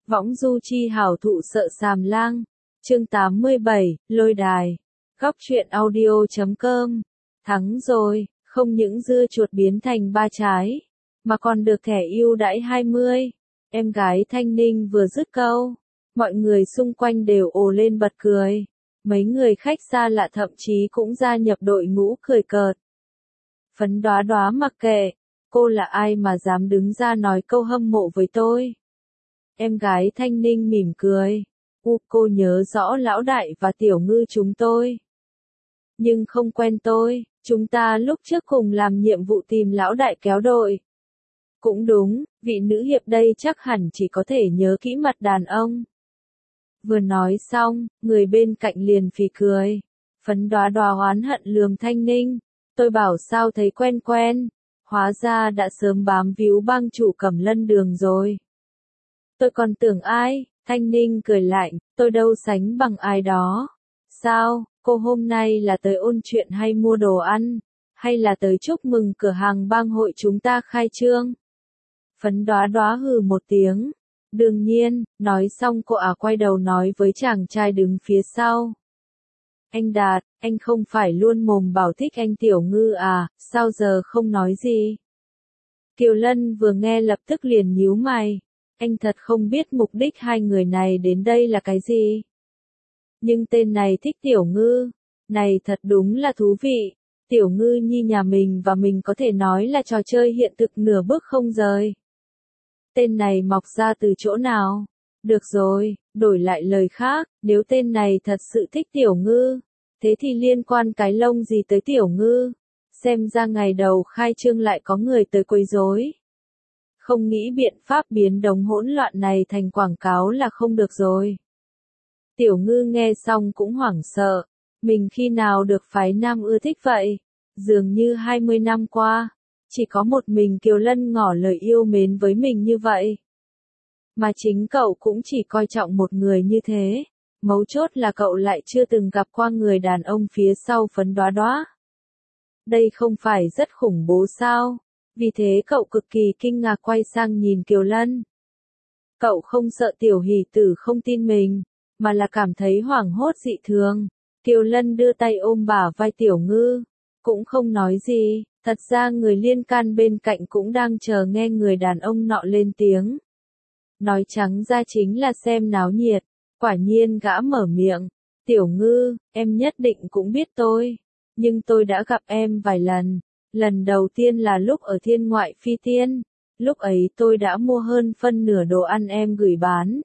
Võng du chi hảo thụ sợ sàm lang. Chương 87, lôi đài. Góc truyện audio.com. Thắng rồi, không những dưa chuột biến thành 3 trái, mà còn được thẻ ưu đãi 20. Em gái Thanh Ninh vừa dứt câu, mọi người xung quanh đều ồ lên bật cười. Mấy người khách xa lạ thậm chí cũng gia nhập đội ngũ cười cợt. Phấn Đóa Đóa mặc kệ, cô là ai mà dám đứng ra nói câu hâm mộ với tôi. Em gái Thanh Ninh mỉm cười. Cô nhớ rõ lão đại và tiểu ngư chúng tôi. Nhưng không quen tôi, chúng ta lúc trước cùng làm nhiệm vụ tìm lão đại kéo đội. Cũng đúng, vị nữ hiệp đây chắc hẳn chỉ có thể nhớ kỹ mặt đàn ông. Vừa nói xong, người bên cạnh liền phì cười. Phấn Đóa Đóa oán hận lườm Thanh Ninh. Tôi bảo sao thấy quen quen, hóa ra đã sớm bám víu bang chủ Cẩm Lân Đường rồi. Tôi còn tưởng ai, Thanh Ninh cười lạnh, tôi đâu sánh bằng ai đó. Sao, cô hôm nay là tới ôn chuyện hay mua đồ ăn, hay là tới chúc mừng cửa hàng bang hội chúng ta khai trương? Phấn Đóa Đóa hừ một tiếng. Đương nhiên, nói xong cô quay đầu nói với chàng trai đứng phía sau. Anh Đạt, anh không phải luôn mồm bảo thích anh Tiểu Ngư à, sao giờ không nói gì? Kiều Lân vừa nghe lập tức liền nhíu mày. Anh thật không biết mục đích hai người này đến đây là cái gì. Nhưng tên này thích Tiểu Ngư, này thật đúng là thú vị. Tiểu Ngư nhi nhà mình và mình có thể nói là trò chơi hiện thực nửa bước không rời. Tên này mọc ra từ chỗ nào? Được rồi, đổi lại lời khác, nếu tên này thật sự thích Tiểu Ngư, thế thì liên quan cái lông gì tới Tiểu Ngư? Xem ra ngày đầu khai trương lại có người tới quấy rối. Không nghĩ biện pháp biến đống hỗn loạn này thành quảng cáo là không được rồi. Tiểu Ngư nghe xong cũng hoảng sợ. Mình khi nào được phái nam ưa thích vậy? Dường như 20 năm qua, chỉ có một mình Kiều Lân ngỏ lời yêu mến với mình như vậy. Mà chính cậu cũng chỉ coi trọng một người như thế. Mấu chốt là cậu lại chưa từng gặp qua người đàn ông phía sau Phấn Đóa Đóa. Đây không phải rất khủng bố sao? Vì thế cậu cực kỳ kinh ngạc quay sang nhìn Kiều Lân. Cậu không sợ tiểu hỷ tử không tin mình, mà là cảm thấy hoảng hốt dị thường. Kiều Lân đưa tay ôm bả vai Tiểu Ngư, cũng không nói gì, thật ra người liên can bên cạnh cũng đang chờ nghe người đàn ông nọ lên tiếng. Nói trắng ra chính là xem náo nhiệt, quả nhiên gã mở miệng. Tiểu Ngư, em nhất định cũng biết tôi, nhưng tôi đã gặp em vài lần. Lần đầu tiên là lúc ở Thiên Ngoại Phi Tiên, lúc ấy tôi đã mua hơn phân nửa đồ ăn em gửi bán.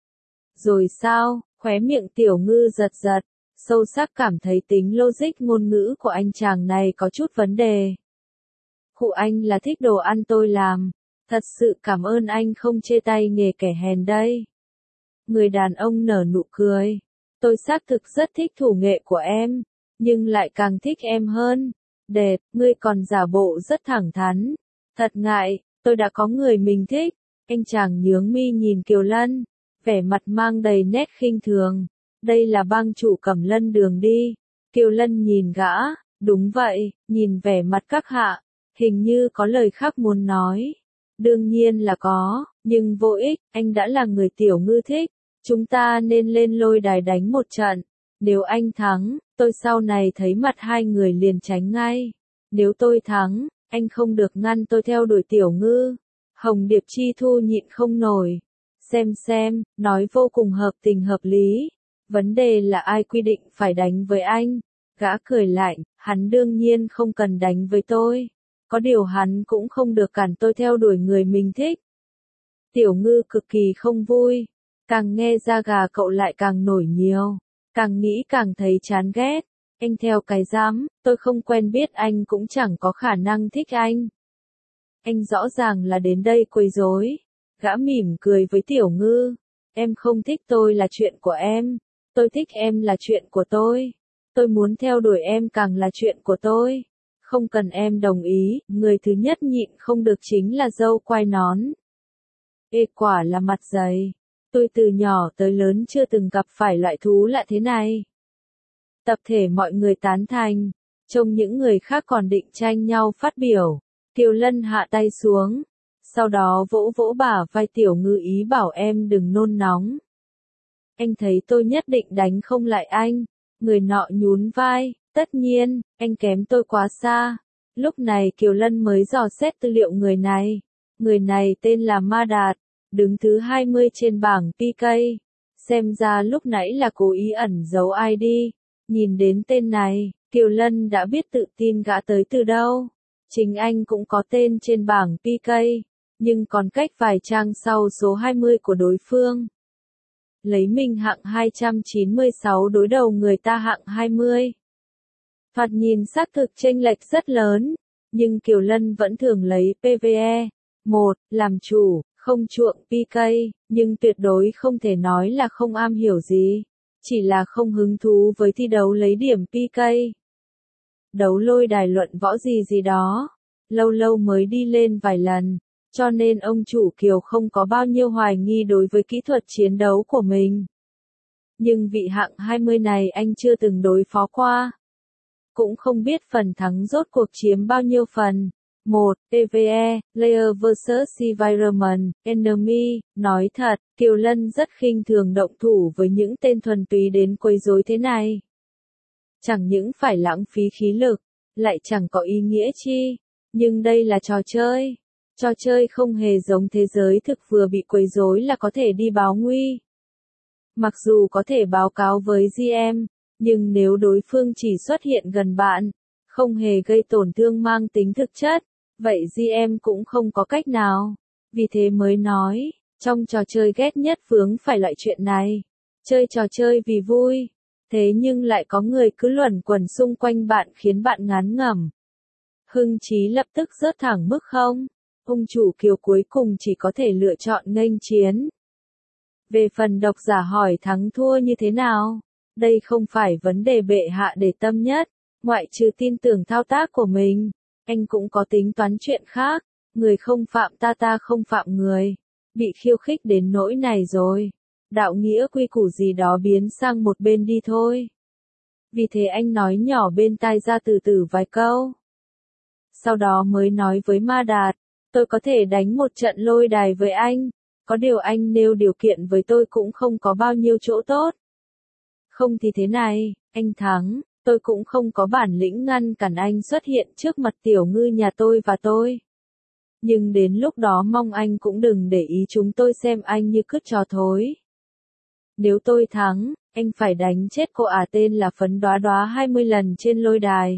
Rồi sao? Khóe miệng Tiểu Ngư giật giật, sâu sắc cảm thấy tính logic ngôn ngữ của anh chàng này có chút vấn đề. Khụ anh là thích đồ ăn tôi làm, thật sự cảm ơn anh không chê tay nghề kẻ hèn đây. Người đàn ông nở nụ cười, tôi xác thực rất thích thủ nghệ của em, nhưng lại càng thích em hơn. Đẹp, ngươi còn giả bộ rất thẳng thắn. Thật ngại, tôi đã có người mình thích. Anh chàng nhướng mi nhìn Kiều Lân, vẻ mặt mang đầy nét khinh thường. Đây là bang chủ Cẩm Lân Đường đi. Kiều Lân nhìn gã, đúng vậy, nhìn vẻ mặt các hạ, hình như có lời khác muốn nói. Đương nhiên là có, nhưng vô ích, anh đã là người Tiểu Ngư thích. Chúng ta nên lên lôi đài đánh một trận. Nếu anh thắng, tôi sau này thấy mặt hai người liền tránh ngay. Nếu tôi thắng, anh không được ngăn tôi theo đuổi Tiểu Ngư. Hồng Điệp Chi Thu nhịn không nổi. Xem, nói vô cùng hợp tình hợp lý. Vấn đề là ai quy định phải đánh với anh? Gã cười lạnh, hắn đương nhiên không cần đánh với tôi. Có điều hắn cũng không được cản tôi theo đuổi người mình thích. Tiểu Ngư cực kỳ không vui. Càng nghe da gà cậu lại càng nổi nhiều. Càng nghĩ càng thấy chán ghét. Anh theo cái dám, tôi không quen biết anh cũng chẳng có khả năng thích anh. Anh rõ ràng là đến đây quấy rối. Gã mỉm cười với Tiểu Ngư. Em không thích tôi là chuyện của em. Tôi thích em là chuyện của tôi. Tôi muốn theo đuổi em càng là chuyện của tôi. Không cần em đồng ý, người thứ nhất nhịn không được chính là dâu quai nón. Ê quả là mặt dày. Tôi từ nhỏ tới lớn chưa từng gặp phải loại thú lạ thế này. Tập thể mọi người tán thành, trông những người khác còn định tranh nhau phát biểu. Kiều Lân hạ tay xuống. Sau đó vỗ vỗ bả vai Tiểu Ngư ý bảo em đừng nôn nóng. Anh thấy tôi nhất định đánh không lại anh. Người nọ nhún vai, tất nhiên, anh kém tôi quá xa. Lúc này Kiều Lân mới dò xét tư liệu người này. Người này tên là Ma Đạt, đứng thứ 20 trên bảng PK. Xem ra lúc nãy là cố ý ẩn giấu ID. Nhìn đến tên này, Kiều Lân đã biết tự tin gã tới từ đâu. Chính anh cũng có tên trên bảng PK, nhưng còn cách vài trang sau số 20 của đối phương. Lấy mình hạng 296 đối đầu người ta hạng 20. Thoạt nhìn xác thực chênh lệch rất lớn, nhưng Kiều Lân vẫn thường lấy PVE 1 làm chủ, không chuộng PK, nhưng tuyệt đối không thể nói là không am hiểu gì, chỉ là không hứng thú với thi đấu lấy điểm PK. Đấu lôi đài luận võ gì gì đó, lâu lâu mới đi lên vài lần, cho nên ông chủ Kiều không có bao nhiêu hoài nghi đối với kỹ thuật chiến đấu của mình. Nhưng vị hạng 20 này anh chưa từng đối phó qua. Cũng không biết phần thắng rốt cuộc chiếm bao nhiêu phần. 1. PvE, Player vs Environment, Enemy. Nói thật, Kiều Lân rất khinh thường động thủ với những tên thuần túy đến quấy rối thế này. Chẳng những phải lãng phí khí lực, lại chẳng có ý nghĩa chi. Nhưng đây là trò chơi. Trò chơi không hề giống thế giới thực, vừa bị quấy rối là có thể đi báo nguy. Mặc dù có thể báo cáo với GM, nhưng nếu đối phương chỉ xuất hiện gần bạn, không hề gây tổn thương mang tính thực chất, vậy GM cũng không có cách nào. Vì thế mới nói, trong trò chơi ghét nhất vướng phải loại chuyện này. Chơi trò chơi vì vui, thế nhưng lại có người cứ luẩn quẩn xung quanh bạn khiến bạn ngán ngẩm. Hưng chí lập tức rớt thẳng mức không. Ông chủ Kiều cuối cùng chỉ có thể lựa chọn nghênh chiến. Về phần độc giả hỏi thắng thua như thế nào, đây không phải vấn đề bệ hạ để tâm nhất, ngoại trừ tin tưởng thao tác của mình, anh cũng có tính toán chuyện khác, người không phạm ta, ta không phạm người. Bị khiêu khích đến nỗi này rồi, đạo nghĩa quy củ gì đó biến sang một bên đi thôi. Vì thế anh nói nhỏ bên tai ra từ từ vài câu. Sau đó mới nói với Ma Đạt, tôi có thể đánh một trận lôi đài với anh, có điều anh nêu điều kiện với tôi cũng không có bao nhiêu chỗ tốt. Không thì thế này, anh thắng, tôi cũng không có bản lĩnh ngăn cản anh xuất hiện trước mặt Tiểu Ngư nhà tôi và tôi. Nhưng đến lúc đó mong anh cũng đừng để ý chúng tôi xem anh như cứt chó thối. Nếu tôi thắng, anh phải đánh chết cô tên là Phấn Đóa Đóa 20 lần trên lôi đài.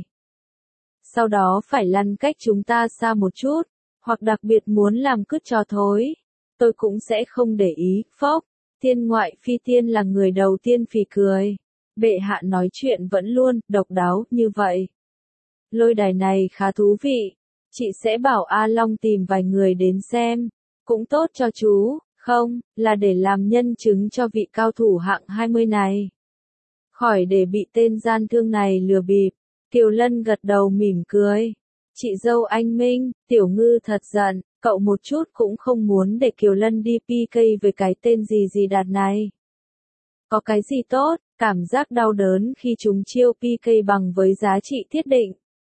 Sau đó phải lăn cách chúng ta xa một chút, hoặc đặc biệt muốn làm cứt chó thối. Tôi cũng sẽ không để ý, phốc. Thiên ngoại phi tiên là người đầu tiên phì cười. Bệ hạ nói chuyện vẫn luôn, độc đáo, như vậy. Lôi đài này khá thú vị. Chị sẽ bảo A Long tìm vài người đến xem. Cũng tốt cho chú, không, là để làm nhân chứng cho vị cao thủ hạng 20 này. Khỏi để bị tên gian thương này lừa bịp. Kiều Lân gật đầu mỉm cười. Chị dâu anh Minh, Tiểu Ngư thật giận, cậu một chút cũng không muốn để Kiều Lân đi PK với cái tên gì gì Đạt này. Có cái gì tốt, cảm giác đau đớn khi chúng chiêu PK bằng với giá trị thiết định.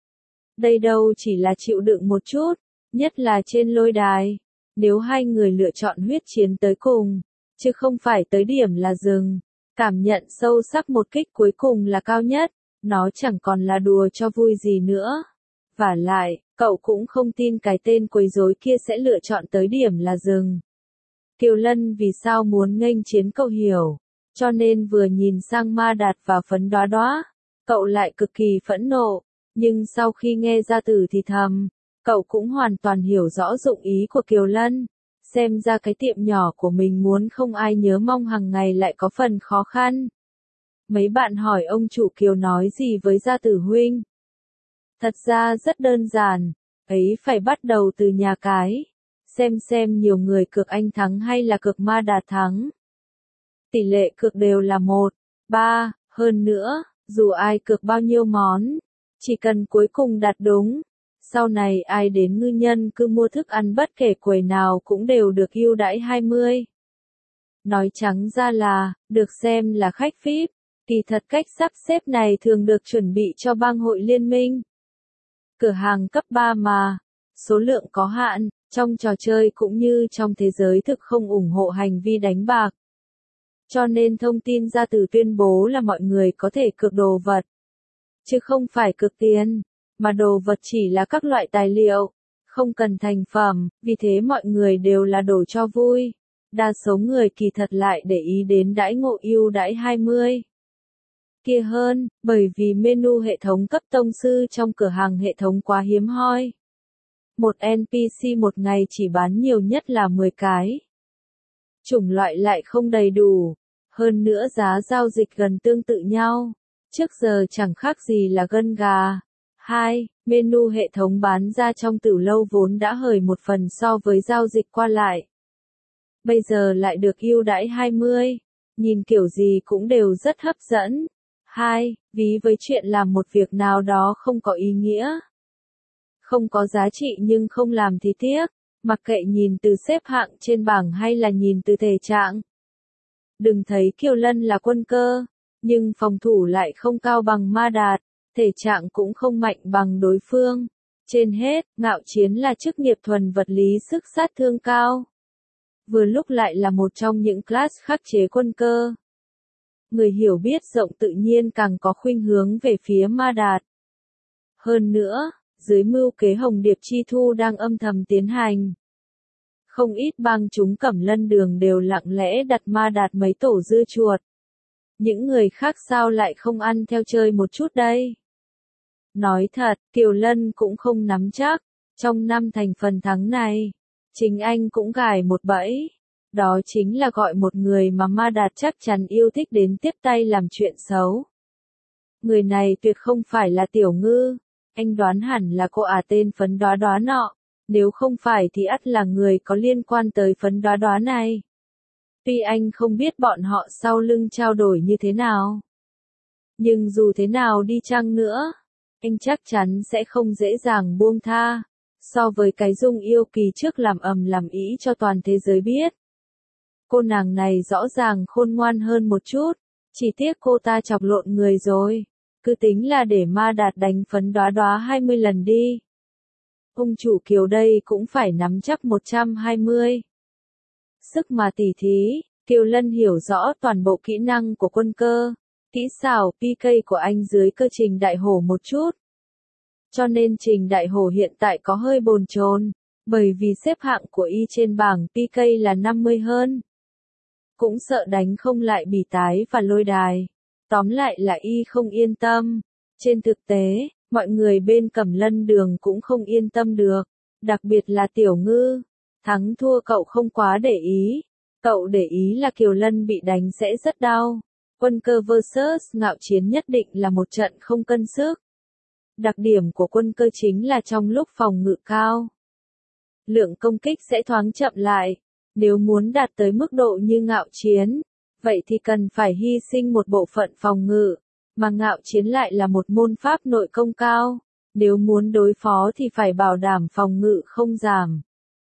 Đây đâu chỉ là chịu đựng một chút, nhất là trên lôi đài. Nếu hai người lựa chọn huyết chiến tới cùng, chứ không phải tới điểm là dừng, cảm nhận sâu sắc một kích cuối cùng là cao nhất, nó chẳng còn là đùa cho vui gì nữa. Vả lại, cậu cũng không tin cái tên quấy rối kia sẽ lựa chọn tới điểm là dừng. Kiều Lân vì sao muốn nghênh chiến cậu hiểu, cho nên vừa nhìn sang Ma Đạt và Phấn Đóa Đóa, cậu lại cực kỳ phẫn nộ, nhưng sau khi nghe ra từ thì thầm, cậu cũng hoàn toàn hiểu rõ dụng ý của Kiều Lân, xem ra cái tiệm nhỏ của mình muốn không ai nhớ mong hàng ngày lại có phần khó khăn. Mấy bạn hỏi ông chủ Kiều nói gì với gia tử huynh? Thật ra rất đơn giản, ấy phải bắt đầu từ nhà cái. Xem nhiều người cược anh thắng hay là cược Ma Đạt thắng. Tỷ lệ cược đều là 1-3, hơn nữa, dù ai cược bao nhiêu món, chỉ cần cuối cùng đặt đúng. Sau này ai đến ngư nhân cứ mua thức ăn bất kể quầy nào cũng đều được ưu đãi 20. Nói trắng ra là, được xem là khách VIP. Kỳ thật cách sắp xếp này thường được chuẩn bị cho bang hội liên minh. Cửa hàng cấp 3 mà, số lượng có hạn, Trong trò chơi cũng như trong thế giới thực không ủng hộ hành vi đánh bạc. Cho nên thông tin ra từ tuyên bố là mọi người có thể cược đồ vật, chứ không phải cược tiền, mà đồ vật chỉ là các loại tài liệu, không cần thành phẩm, vì thế mọi người đều là đổ cho vui. Đa số người kỳ thật lại để ý đến đãi ngộ ưu đãi 20 kia hơn, bởi vì menu hệ thống cấp tông sư trong cửa hàng hệ thống quá hiếm hoi. Một NPC một ngày chỉ bán nhiều nhất là 10 cái. Chủng loại lại không đầy đủ, hơn nữa giá giao dịch gần tương tự nhau, trước giờ chẳng khác gì là gân gà. 2. Menu hệ thống bán ra trong tửu lâu vốn đã hời một phần so với giao dịch qua lại. Bây giờ lại được ưu đãi 20, nhìn kiểu gì cũng đều rất hấp dẫn. 2. Ví với chuyện làm một việc nào đó không có ý nghĩa, không có giá trị nhưng không làm thì tiếc, mặc kệ nhìn từ xếp hạng trên bảng hay là nhìn từ thể trạng. Đừng thấy Kiều Lân là quân cơ, nhưng phòng thủ lại không cao bằng Ma Đạt, thể trạng cũng không mạnh bằng đối phương. Trên hết, Ngạo Chiến là chức nghiệp thuần vật lý sức sát thương cao. Vừa lúc lại là một trong những class khắc chế quân cơ. Người hiểu biết rộng tự nhiên càng có khuynh hướng về phía Ma Đạt. Hơn nữa, dưới mưu kế Hồng Điệp Chi Thu đang âm thầm tiến hành. Không ít bang chúng Cẩm Lân Đường đều lặng lẽ đặt Ma Đạt mấy tổ dưa chuột. Những người khác sao lại không ăn theo chơi một chút đây? Nói thật, Kiều Lân cũng không nắm chắc, trong 5 thành phần thắng này, chính anh cũng gài một bẫy. Đó chính là gọi một người mà Ma Đạt chắc chắn yêu thích đến tiếp tay làm chuyện xấu. Người này tuyệt không phải là Tiểu Ngư, anh đoán hẳn là cô tên Phấn Đóa Đóa nọ, nếu không phải thì ắt là người có liên quan tới Phấn Đóa Đóa này. Tuy anh không biết bọn họ sau lưng trao đổi như thế nào, nhưng dù thế nào đi chăng nữa, anh chắc chắn sẽ không dễ dàng buông tha. So với cái Dung Yêu Kỳ trước làm ầm làm ý cho toàn thế giới biết, cô nàng này rõ ràng khôn ngoan hơn một chút, chỉ tiếc cô ta chọc lộn người rồi. Cứ tính là để Ma Đạt đánh Phấn Đóa Đóa 20 lần đi. Ông chủ Kiều đây cũng phải nắm chắc 120. Sức mà tỉ thí, Kiều Lân hiểu rõ toàn bộ kỹ năng của quân cơ, kỹ xảo PK của anh dưới cơ Trình Đại Hổ một chút. Cho nên Trình Đại Hổ hiện tại có hơi bồn chồn, bởi vì xếp hạng của y trên bảng PK là 50 hơn. Cũng sợ đánh không lại Bỉ Tái và Lôi Đài. Tóm lại là y không yên tâm. Trên thực tế, mọi người bên Cẩm Lân Đường cũng không yên tâm được. Đặc biệt là Tiểu Ngư. Thắng thua cậu không quá để ý. Cậu để ý là Kiều Lân bị đánh sẽ rất đau. Quân cơ vs Ngạo Chiến nhất định là một trận không cân sức. Đặc điểm của quân cơ chính là trong lúc phòng ngự cao, lượng công kích sẽ thoáng chậm lại. Nếu muốn đạt tới mức độ như Ngạo Chiến, vậy thì cần phải hy sinh một bộ phận phòng ngự, mà Ngạo Chiến lại là một môn pháp nội công cao. Nếu muốn đối phó thì phải bảo đảm phòng ngự không giảm,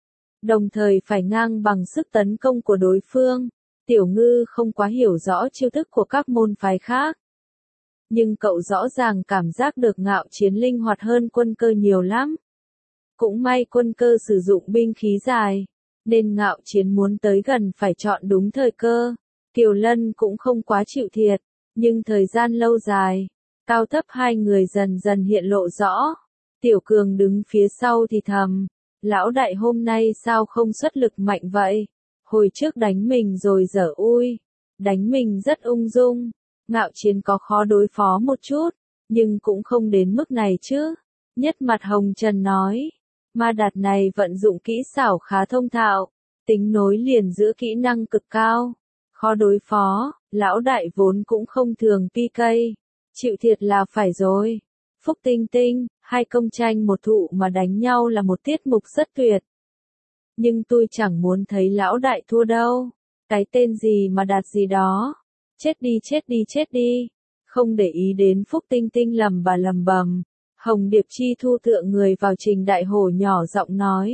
đồng thời phải ngang bằng sức tấn công của đối phương. Tiểu Ngư không quá hiểu rõ chiêu thức của các môn phái khác, nhưng cậu rõ ràng cảm giác được Ngạo Chiến linh hoạt hơn quân cơ nhiều lắm. Cũng may quân cơ sử dụng binh khí dài, nên Ngạo Chiến muốn tới gần phải chọn đúng thời cơ. Kiều Lân cũng không quá chịu thiệt, nhưng thời gian lâu dài, cao thấp hai người dần dần hiện lộ rõ. Tiểu Cường đứng phía sau thì thầm, lão đại hôm nay sao không xuất lực mạnh vậy? Hồi trước đánh mình rồi dở ui, đánh mình rất ung dung. Ngạo Chiến có khó đối phó một chút, nhưng cũng không đến mức này chứ. Nhất Mặt Hồng Trần nói, Ma Đạt này vận dụng kỹ xảo khá thông thạo, tính nối liền giữa kỹ năng cực cao, khó đối phó, lão đại vốn cũng không thường PK, chịu thiệt là phải rồi. Phúc Tinh Tinh, hai công tranh một thụ mà đánh nhau là một tiết mục rất tuyệt. Nhưng tôi chẳng muốn thấy lão đại thua đâu, cái tên gì mà Đạt gì đó, chết đi chết đi chết đi, không để ý đến Phúc Tinh Tinh lầm bầm. Hồng Điệp Chi Thu tựa người vào Trình Đại Hổ nhỏ giọng nói.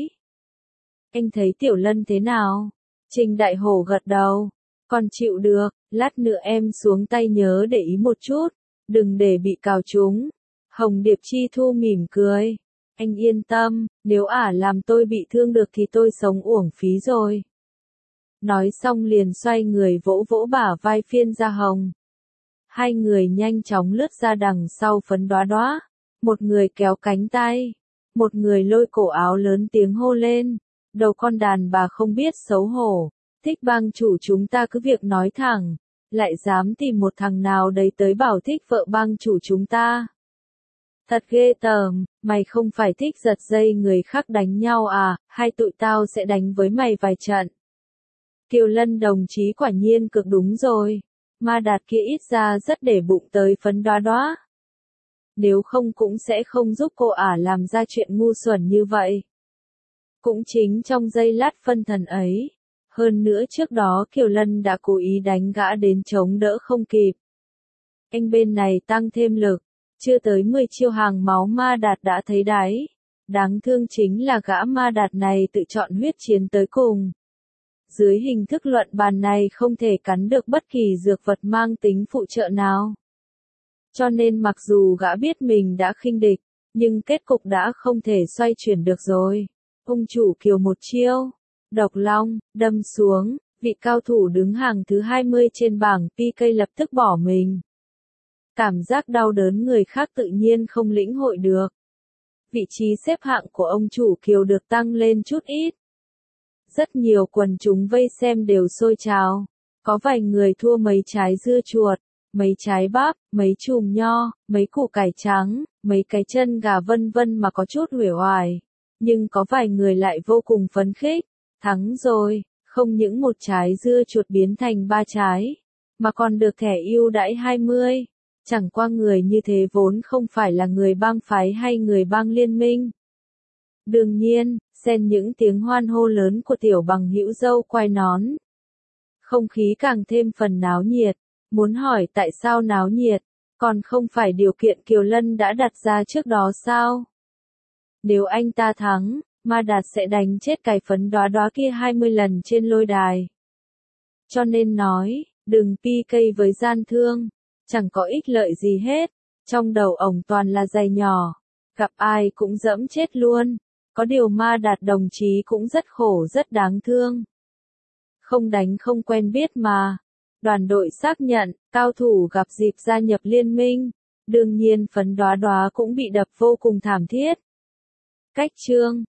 Anh thấy Tiểu Lân thế nào? Trình Đại Hổ gật đầu. Còn chịu được, lát nữa em xuống tay nhớ để ý một chút, đừng để bị cào trúng. Hồng Điệp Chi Thu mỉm cười. Anh yên tâm, nếu ả làm tôi bị thương được thì tôi sống uổng phí rồi. Nói xong liền xoay người vỗ vỗ bả vai Phiên Gia Hồng. Hai người nhanh chóng lướt ra đằng sau Phấn Đóa Đóa. Một người kéo cánh tay, một người lôi cổ áo lớn tiếng hô lên. Đầu con đàn bà không biết xấu hổ, thích bang chủ chúng ta cứ việc nói thẳng, lại dám tìm một thằng nào đấy tới bảo thích vợ bang chủ chúng ta. Thật ghê tởm, mày không phải thích giật dây người khác đánh nhau à, hay tụi tao sẽ đánh với mày vài trận. Kiều Lân đồng chí quả nhiên cực đúng rồi, Ma Đạt kia ít ra rất để bụng tới Phấn Đóa Đóa. Nếu không cũng sẽ không giúp cô ả làm ra chuyện ngu xuẩn như vậy. Cũng chính trong giây lát phân thần ấy. Hơn nữa trước đó Kiều Lân đã cố ý đánh gã đến chống đỡ không kịp. Anh bên này tăng thêm lực. Chưa tới 10 chiêu hàng máu Ma Đạt đã thấy đáy. Đáng thương chính là gã Ma Đạt này tự chọn huyết chiến tới cùng. Dưới hình thức luận bàn này không thể cắn được bất kỳ dược vật mang tính phụ trợ nào. Cho nên mặc dù gã biết mình đã khinh địch, nhưng kết cục đã không thể xoay chuyển được rồi. Ông chủ Kiều một chiêu, độc long, đâm xuống, vị cao thủ đứng hàng thứ 20 trên bảng PK lập tức bỏ mình. Cảm giác đau đớn người khác tự nhiên không lĩnh hội được. Vị trí xếp hạng của ông chủ Kiều được tăng lên chút ít. Rất nhiều quần chúng vây xem đều sôi trào. Có vài người thua mấy trái dưa chuột, mấy trái bắp, mấy chùm nho, mấy củ cải trắng, mấy cái chân gà vân vân mà có chút uể oải. Nhưng có vài người lại vô cùng phấn khích. Thắng rồi, không những một trái dưa chuột biến thành 3 trái, mà còn được thẻ ưu đãi 20. Chẳng qua người như thế vốn không phải là người bang phái hay người bang liên minh. Đương nhiên, xen những tiếng hoan hô lớn của tiểu bằng hữu dâu quai nón. Không khí càng thêm phần náo nhiệt. Muốn hỏi tại sao náo nhiệt, còn không phải điều kiện Kiều Lân đã đặt ra trước đó sao? Nếu anh ta thắng, Ma Đạt sẽ đánh chết cái Phấn Đóa Đóa kia 20 lần trên lôi đài. Cho nên nói, đừng PK với gian thương, chẳng có ích lợi gì hết. Trong đầu ổng toàn là giày nhỏ, gặp ai cũng dẫm chết luôn. Có điều Ma Đạt đồng chí cũng rất khổ rất đáng thương. Không đánh không quen biết mà. Đoàn đội xác nhận, cao thủ gặp dịp gia nhập liên minh. Đương nhiên Phấn Đóa Đóa cũng bị đập vô cùng thảm thiết. Cách chương